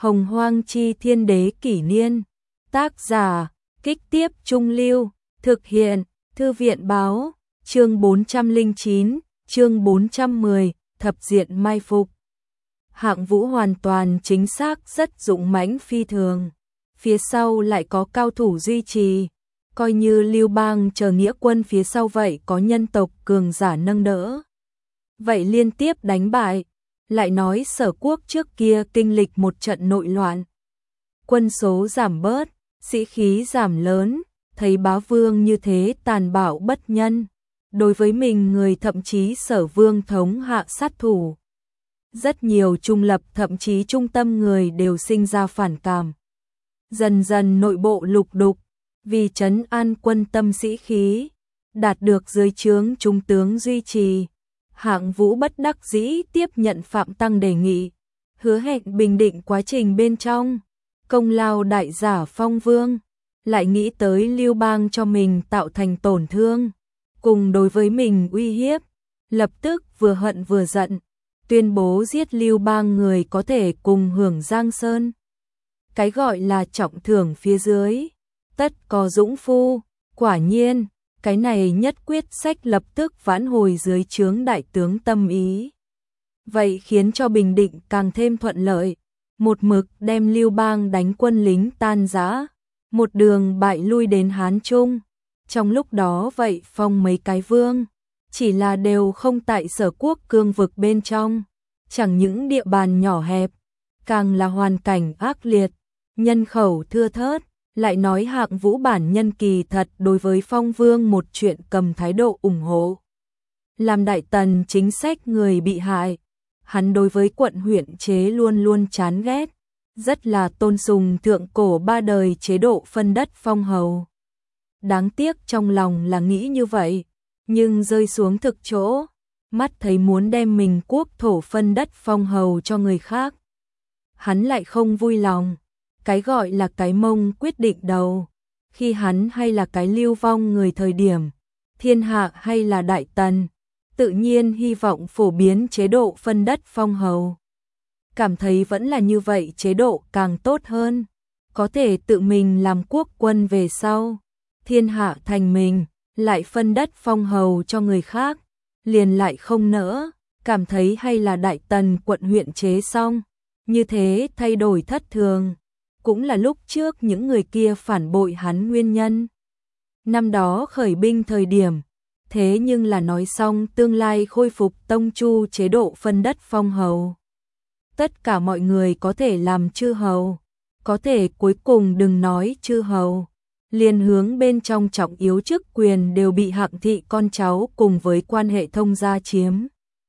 Hồng Hoang Chi Thiên Đế Kỷ Niên. Tác giả, Kích Tiếp Trung Lưu. Thực hiện, Thư viện Báo. Chương 409, chương 410, Thập Diện Mai Phục. Hạng Vũ hoàn toàn chính xác, rất dũng mãnh phi thường. Phía sau lại có cao thủ duy trì. Coi như Lưu Bang chờ nghĩa quân phía sau vậy có nhân tộc cường giả nâng đỡ. Vậy liên tiếp đánh bại. Lại nói Sở Quốc trước kia kinh lịch một trận nội loạn. Quân số giảm bớt, sĩ khí giảm lớn, thấy bá vương như thế tàn bạo bất nhân. Đối với mình người thậm chí Sở Vương thống hạ sát thủ. Rất nhiều trung lập thậm chí trung tâm người đều sinh ra phản cảm. Dần dần nội bộ lục đục, vì trấn an quân tâm sĩ khí, đạt được dưới trướng trung tướng duy trì. Hạng Vũ bất đắc dĩ tiếp nhận Phạm Tăng đề nghị, hứa hẹn bình định quá trình bên trong, công lao đại giả phong vương, lại nghĩ tới Lưu Bang cho mình tạo thành tổn thương, cùng đối với mình uy hiếp, lập tức vừa hận vừa giận, tuyên bố giết Lưu Bang người có thể cùng hưởng Giang Sơn. Cái gọi là trọng thưởng phía dưới, tất có dũng phu, quả nhiên. Cái này nhất quyết sách lập tức vãn hồi dưới trướng đại tướng tâm ý. Vậy khiến cho bình định càng thêm thuận lợi. Một mực đem Lưu Bang đánh quân lính tan rã, một đường bại lui đến Hán Trung. Trong lúc đó vậy phong mấy cái vương, chỉ là đều không tại Sở Quốc cương vực bên trong. Chẳng những địa bàn nhỏ hẹp, càng là hoàn cảnh ác liệt, nhân khẩu thưa thớt. Lại nói Hạng Vũ bản nhân kỳ thật đối với phong vương một chuyện cầm thái độ ủng hộ. Làm đại tần chính sách người bị hại, hắn đối với quận huyện chế luôn luôn chán ghét, rất là tôn sùng thượng cổ ba đời chế độ phân đất phong hầu. Đáng tiếc trong lòng là nghĩ như vậy, nhưng rơi xuống thực chỗ, mắt thấy muốn đem mình quốc thổ phân đất phong hầu cho người khác. Hắn lại không vui lòng. Cái gọi là cái mông quyết định đầu, khi hắn hay là cái Lưu Vong người thời điểm, thiên hạ hay là đại tần, tự nhiên hy vọng phổ biến chế độ phân đất phong hầu. Cảm thấy vẫn là như vậy chế độ càng tốt hơn, có thể tự mình làm quốc quân về sau, thiên hạ thành mình, lại phân đất phong hầu cho người khác, liền lại không nỡ, cảm thấy hay là đại tần quận huyện chế xong, như thế thay đổi thất thường. Cũng là lúc trước những người kia phản bội hắn nguyên nhân. Năm đó khởi binh thời điểm, thế nhưng là nói xong tương lai khôi phục tông chu chế độ phân đất phong hầu. Tất cả mọi người có thể làm chư hầu, có thể cuối cùng đừng nói chư hầu. Liên hướng bên trong trọng yếu chức quyền đều bị Hạng thị con cháu cùng với quan hệ thông gia chiếm.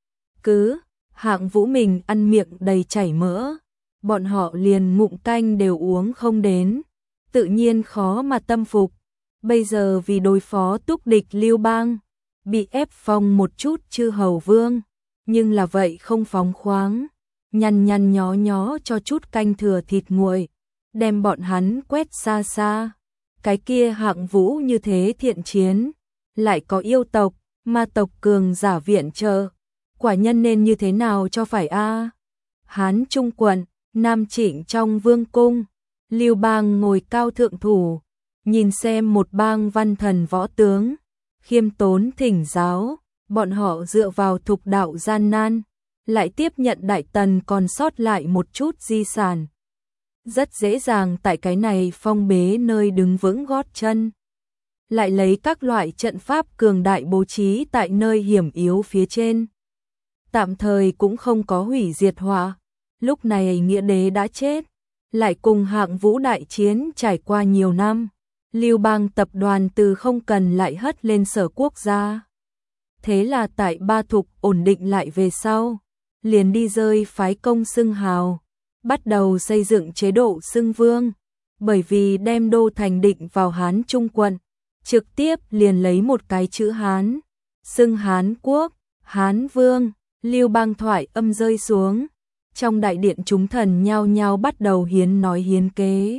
Cứ, Hạng Vũ mình ăn miệng đầy chảy mỡ. Bọn họ liền ngụm canh đều uống không đến, tự nhiên khó mà tâm phục. Bây giờ vì đối phó túc địch Lưu Bang, bị ép phong một chút chư hầu vương, nhưng là vậy không phóng khoáng, nhăn nhăn nhó nhó cho chút canh thừa thịt nguội, đem bọn hắn quét xa xa. Cái kia Hạng Vũ như thế thiện chiến, lại có yêu tộc, ma tộc cường giả viện trợ, quả nhân nên như thế nào cho phải a? Hán Trung quận Nam Trịnh trong vương cung, Lưu Bang ngồi cao thượng thủ, nhìn xem một bang văn thần võ tướng, khiêm tốn thỉnh giáo, bọn họ dựa vào thục đạo gian nan, lại tiếp nhận đại tần còn sót lại một chút di sản. Rất dễ dàng tại cái này phong bế nơi đứng vững gót chân. Lại lấy các loại trận pháp cường đại bố trí tại nơi hiểm yếu phía trên. Tạm thời cũng không có hủy diệt họa. Lúc này Nghĩa Đế đã chết, lại cùng Hạng Vũ đại chiến trải qua nhiều năm, Lưu Bang tập đoàn từ không cần lại hất lên Sở Quốc gia. Thế là tại Ba Thục ổn định lại về sau, liền đi rơi phái công xưng hào, bắt đầu xây dựng chế độ xưng vương, bởi vì đem đô thành định vào Hán Trung quận, trực tiếp liền lấy một cái chữ Hán, xưng Hán Quốc, Hán Vương. Lưu Bang thoại âm rơi xuống. Trong đại điện chúng thần nhao nhao bắt đầu hiến nói hiến kế.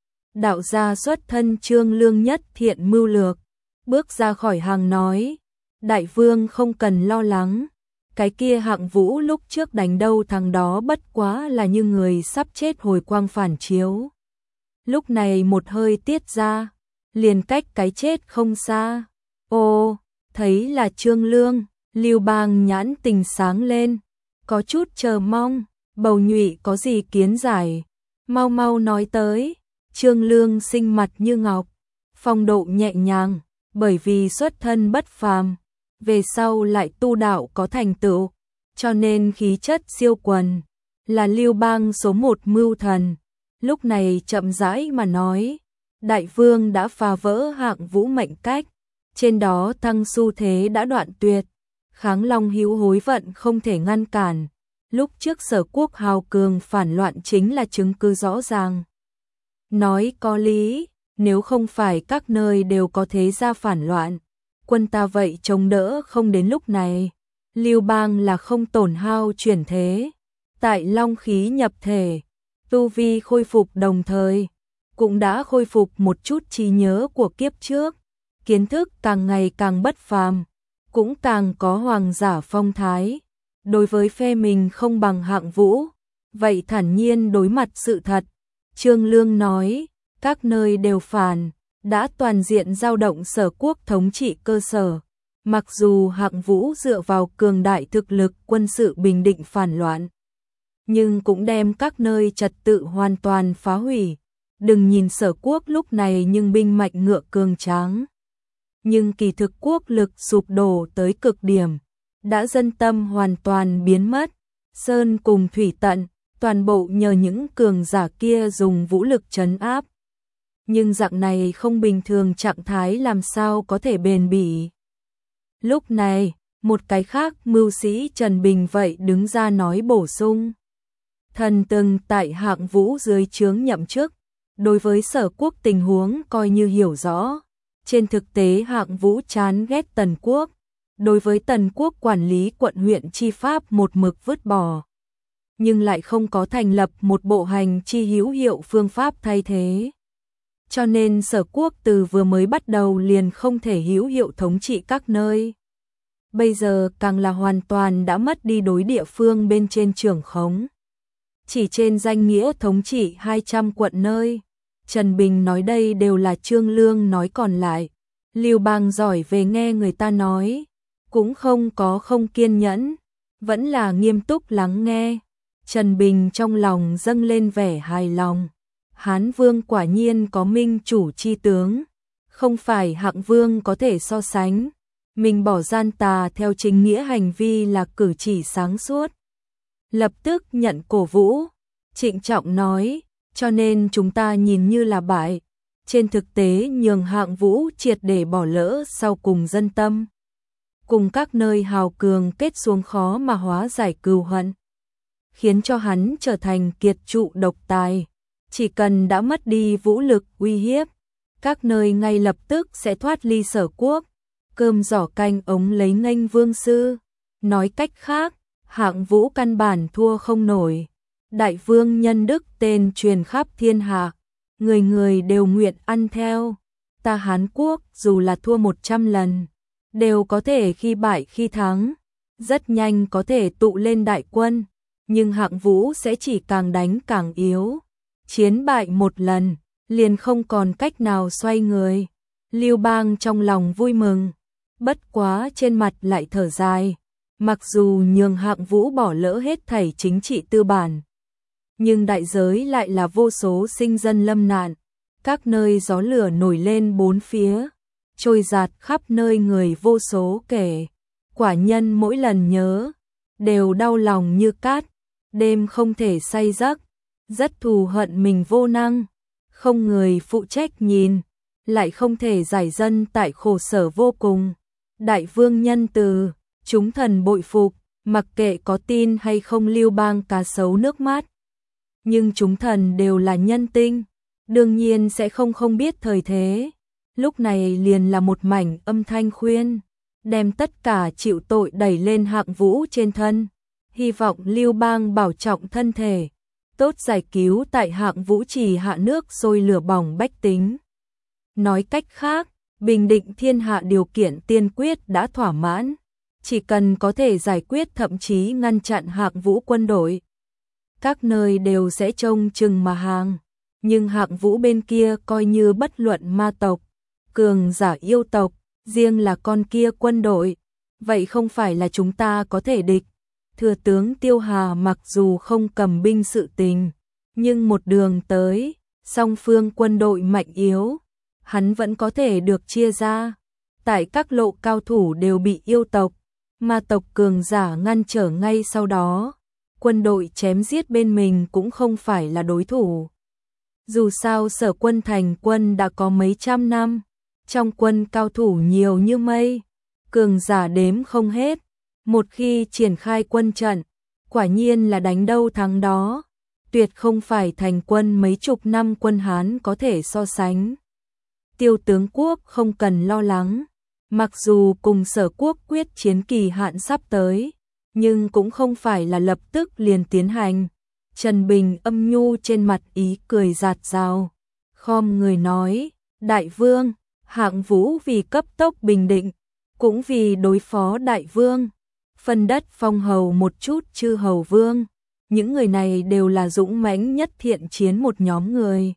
Đạo gia xuất thân Trương Lương nhất thiện mưu lược, bước ra khỏi hàng nói, đại vương không cần lo lắng, cái kia Hạng Vũ lúc trước đánh đâu thằng đó bất quá là như người sắp chết hồi quang phản chiếu. Lúc này một hơi tiết ra, liền cách cái chết không xa. Ô, thấy là Trương Lương, Lưu Bang nhãn tình sáng lên, có chút chờ mong, Bầu Nhụy có gì kiến giải, mau mau nói tới. Trương Lương sinh mặt như ngọc, phong độ nhẹ nhàng, bởi vì xuất thân bất phàm, về sau lại tu đạo có thành tựu, cho nên khí chất siêu quần, là Lưu Bang số một mưu thần. Lúc này chậm rãi mà nói, đại vương đã phá vỡ Hạng Vũ mệnh cách, trên đó thăng xu thế đã đoạn tuyệt, Kháng Long hữu hối vận không thể ngăn cản. Lúc trước Sở Quốc hào cường phản loạn chính là chứng cứ rõ ràng. Nói có lý, nếu không phải các nơi đều có thế gia phản loạn, quân ta vậy chống đỡ không đến lúc này. Lưu Bang là không tổn hao chuyển thế, tại long khí nhập thể, tu vi khôi phục đồng thời, cũng đã khôi phục một chút trí nhớ của kiếp trước, kiến thức càng ngày càng bất phàm, cũng càng có hoàng giả phong thái. Đối với phe mình không bằng Hạng Vũ, vậy thản nhiên đối mặt sự thật. Trương Lương nói, các nơi đều phản, đã toàn diện dao động Sở Quốc thống trị cơ sở. Mặc dù Hạng Vũ dựa vào cường đại thực lực quân sự bình định phản loạn, nhưng cũng đem các nơi trật tự hoàn toàn phá hủy. Đừng nhìn Sở Quốc lúc này nhưng binh mạch ngựa cường tráng, nhưng kỳ thực quốc lực sụp đổ tới cực điểm, đã dân tâm hoàn toàn biến mất, sơn cùng thủy tận, toàn bộ nhờ những cường giả kia dùng vũ lực trấn áp. Nhưng dạng này không bình thường trạng thái làm sao có thể bền bỉ. Lúc này, một cái khác mưu sĩ Trần Bình vậy đứng ra nói bổ sung. Thần từng tại Hạng Vũ dưới trướng nhậm chức, đối với Sở Quốc tình huống coi như hiểu rõ. Trên thực tế Hạng Vũ chán ghét Tần Quốc, đối với Tần Quốc quản lý quận huyện chi pháp một mực vứt bỏ, nhưng lại không có thành lập một bộ hành chi hữu hiệu phương pháp thay thế. Cho nên Sở Quốc từ vừa mới bắt đầu liền không thể hữu hiệu thống trị các nơi. Bây giờ càng là hoàn toàn đã mất đi đối địa phương bên trên trưởng khống. Chỉ trên danh nghĩa thống trị 200 quận nơi. Trần Bình nói đây đều là Trương Lương nói còn lại. Lưu Bang giỏi về nghe người ta nói, cũng không có không kiên nhẫn, vẫn là nghiêm túc lắng nghe. Trần Bình trong lòng dâng lên vẻ hài lòng. Hán Vương quả nhiên có minh chủ chi tướng, không phải Hạng Vương có thể so sánh. Mình bỏ gian tà theo chính nghĩa hành vi là cử chỉ sáng suốt. Lập tức nhận cổ vũ, trịnh trọng nói, cho nên chúng ta nhìn như là bại, trên thực tế nhường Hạng Vũ triệt để bỏ lỡ sau cùng dân tâm. Cùng các nơi hào cường kết xuống khó mà hóa giải cừu hận, khiến cho hắn trở thành kiệt trụ độc tài. Chỉ cần đã mất đi vũ lực uy hiếp, các nơi ngay lập tức sẽ thoát ly Sở Quốc, cơm giỏ canh ống lấy nghênh vương sư. Nói cách khác, Hạng Vũ căn bản thua không nổi. Đại vương nhân đức tên truyền khắp thiên hạ, người người đều nguyện ăn theo. Ta Hán Quốc dù là thua 100 lần, đều có thể khi bại khi thắng, rất nhanh có thể tụ lên đại quân, nhưng Hạng Vũ sẽ chỉ càng đánh càng yếu. Chiến bại một lần, liền không còn cách nào xoay người. Lưu Bang trong lòng vui mừng, bất quá trên mặt lại thở dài. Mặc dù nhường Hạng Vũ bỏ lỡ hết thảy chính trị tư bản, nhưng đại giới lại là vô số sinh dân lâm nạn. Các nơi gió lửa nổi lên bốn phía, trôi dạt khắp nơi người vô số kể. Quả nhân mỗi lần nhớ, đều đau lòng như cát, đêm không thể say giấc. Rất thù hận mình vô năng, không người phụ trách nhìn, lại không thể giải dân tại khổ sở vô cùng. Đại vương nhân từ, chúng thần bội phục, mặc kệ có tin hay không Lưu Bang cá sấu nước mắt. Nhưng chúng thần đều là nhân tinh, đương nhiên sẽ không biết thời thế. Lúc này liền là một mảnh âm thanh khuyên, đem tất cả chịu tội đẩy lên Hạng Vũ trên thân. Hy vọng Lưu Bang bảo trọng thân thể, tốt giải cứu tại Hạng Vũ trì hạ nước sôi lửa bỏng bách tính. Nói cách khác, bình định thiên hạ điều kiện tiên quyết đã thỏa mãn, chỉ cần có thể giải quyết thậm chí ngăn chặn Hạng Vũ quân đội. Các nơi đều sẽ trông chừng mà hàng, nhưng Hạng Vũ bên kia coi như bất luận ma tộc, cường giả yêu tộc, riêng là con kia quân đội, vậy không phải là chúng ta có thể địch. Thừa tướng Tiêu Hà mặc dù không cầm binh sự tình, nhưng một đường tới, song phương quân đội mạnh yếu, hắn vẫn có thể được chia ra. Tại các lộ cao thủ đều bị yêu tộc, ma tộc cường giả ngăn trở ngay sau đó, quân đội chém giết bên mình cũng không phải là đối thủ. Dù sao Sở Quân thành quân đã có mấy trăm năm, trong quân cao thủ nhiều như mây, cường giả đếm không hết, một khi triển khai quân trận, quả nhiên là đánh đâu thắng đó, tuyệt không phải thành quân mấy chục năm quân Hán có thể so sánh. Tiêu tướng quốc không cần lo lắng, mặc dù cùng Sở quốc quyết chiến kỳ hạn sắp tới, nhưng cũng không phải là lập tức liền tiến hành. Trần Bình âm nhu trên mặt ý cười rạt rào, khom người nói, Đại vương, Hạng Vũ vì cấp tốc bình định, cũng vì đối phó Đại vương, phân đất phong hầu một chút chư hầu vương, những người này đều là dũng mãnh nhất thiện chiến một nhóm người.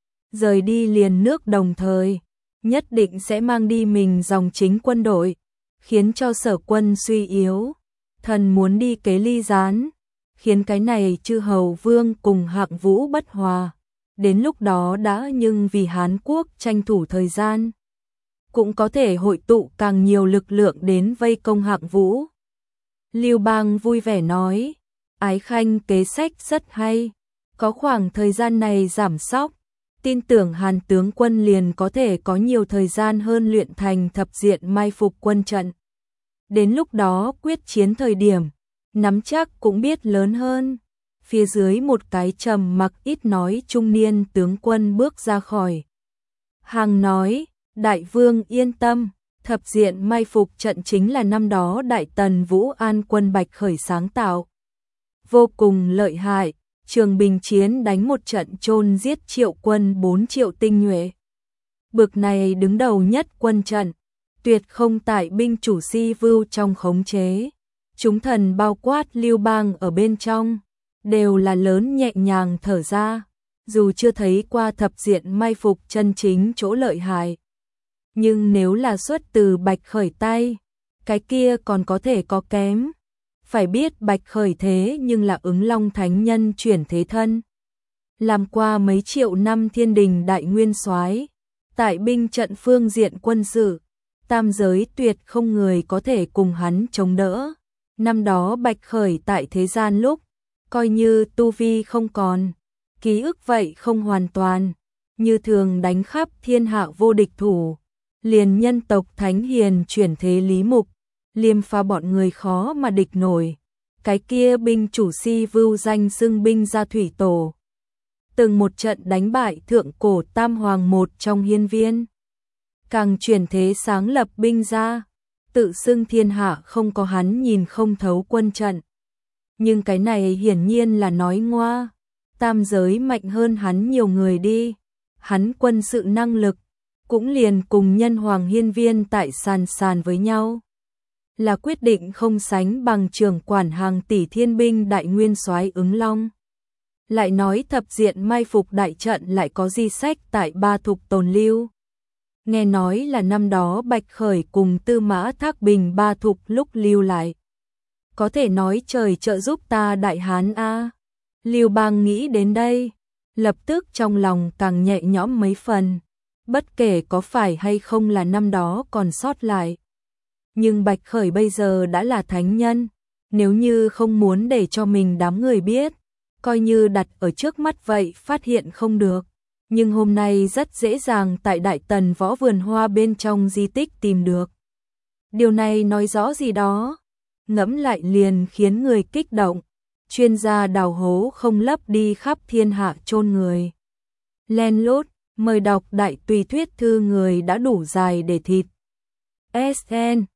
Rời đi liền nước đồng thời, nhất định sẽ mang đi mình dòng chính quân đội, khiến cho Sở quân suy yếu, thần muốn đi kế ly gián, khiến cái này chư hầu vương cùng Hạng Vũ bất hòa. Đến lúc đó đã nhưng vì Hán quốc tranh thủ thời gian, cũng có thể hội tụ càng nhiều lực lượng đến vây công Hạng Vũ. Lưu Bang vui vẻ nói, Ái Khanh kế sách rất hay, có khoảng thời gian này giảm sóc, tin tưởng Hàn tướng quân liền có thể có nhiều thời gian hơn luyện thành thập diện mai phục quân trận. Đến lúc đó quyết chiến thời điểm, nắm chắc cũng biết lớn hơn. Phía dưới một cái trầm mặc ít nói trung niên tướng quân bước ra khỏi hàng nói, Đại vương yên tâm, thập diện mai phục trận chính là năm đó Đại Tần Vũ An quân Bạch Khởi sáng tạo. Vô cùng lợi hại, Trường Bình chiến đánh một trận chôn giết triệu quân 4 triệu tinh nhuệ. Bực này đứng đầu nhất quân trận, tuyệt không tại binh chủ Si Vưu trong khống chế. Chúng thần bao quát Lưu Bang ở bên trong, đều là lớn nhẹ nhàng thở ra, dù chưa thấy qua thập diện mai phục chân chính chỗ lợi hại. Nhưng nếu là xuất từ Bạch Khởi tay, cái kia còn có thể có kém. Phải biết Bạch Khởi thế nhưng là Ứng Long Thánh Nhân chuyển thế thân. Làm qua mấy triệu năm thiên đình đại nguyên soái, tại binh trận phương diện quân sự, tam giới tuyệt không người có thể cùng hắn chống đỡ. Năm đó Bạch Khởi tại thế gian lúc, coi như tu vi không còn, ký ức vậy không hoàn toàn, như thường đánh khắp thiên hạ vô địch thủ, liền nhân tộc Thánh Hiền chuyển thế Lý Mục, liêm pha bọn người khó mà địch nổi. Cái kia binh chủ Si Vưu danh xưng binh gia thủy tổ, từng một trận đánh bại thượng cổ Tam Hoàng một trong hiên viên, càng chuyển thế sáng lập binh gia, tự xưng thiên hạ không có hắn nhìn không thấu quân trận. Nhưng cái này hiển nhiên là nói ngoa, tam giới mạnh hơn hắn nhiều người đi, hắn quân sự năng lực, cũng liền cùng nhân hoàng hiên viên tại sàn với nhau. Là quyết định không sánh bằng trưởng quản hàng tỷ thiên binh đại nguyên soái Ứng Long. Lại nói thập diện mai phục đại trận lại có di sách tại Ba Thục tồn lưu. Nghe nói là năm đó Bạch Khởi cùng Tư Mã Thác Bình Ba Thục lúc lưu lại. Có thể nói trời trợ giúp ta Đại Hán a. Lưu Bang nghĩ đến đây, lập tức trong lòng càng nhẹ nhõm mấy phần, bất kể có phải hay không là năm đó còn sót lại. Nhưng Bạch Khởi bây giờ đã là thánh nhân, nếu như không muốn để cho mình đám người biết, coi như đặt ở trước mắt vậy phát hiện không được. Nhưng hôm nay rất dễ dàng tại Đại Tần Võ Vườn Hoa bên trong di tích tìm được. Điều này nói rõ gì đó, ngẫm lại liền khiến người kích động. Chuyên gia đào hố không lấp đi khắp thiên hạ chôn người. Len lút, mời đọc Đại Tùy Thuyết Thư người đã đủ dài để thịt. SN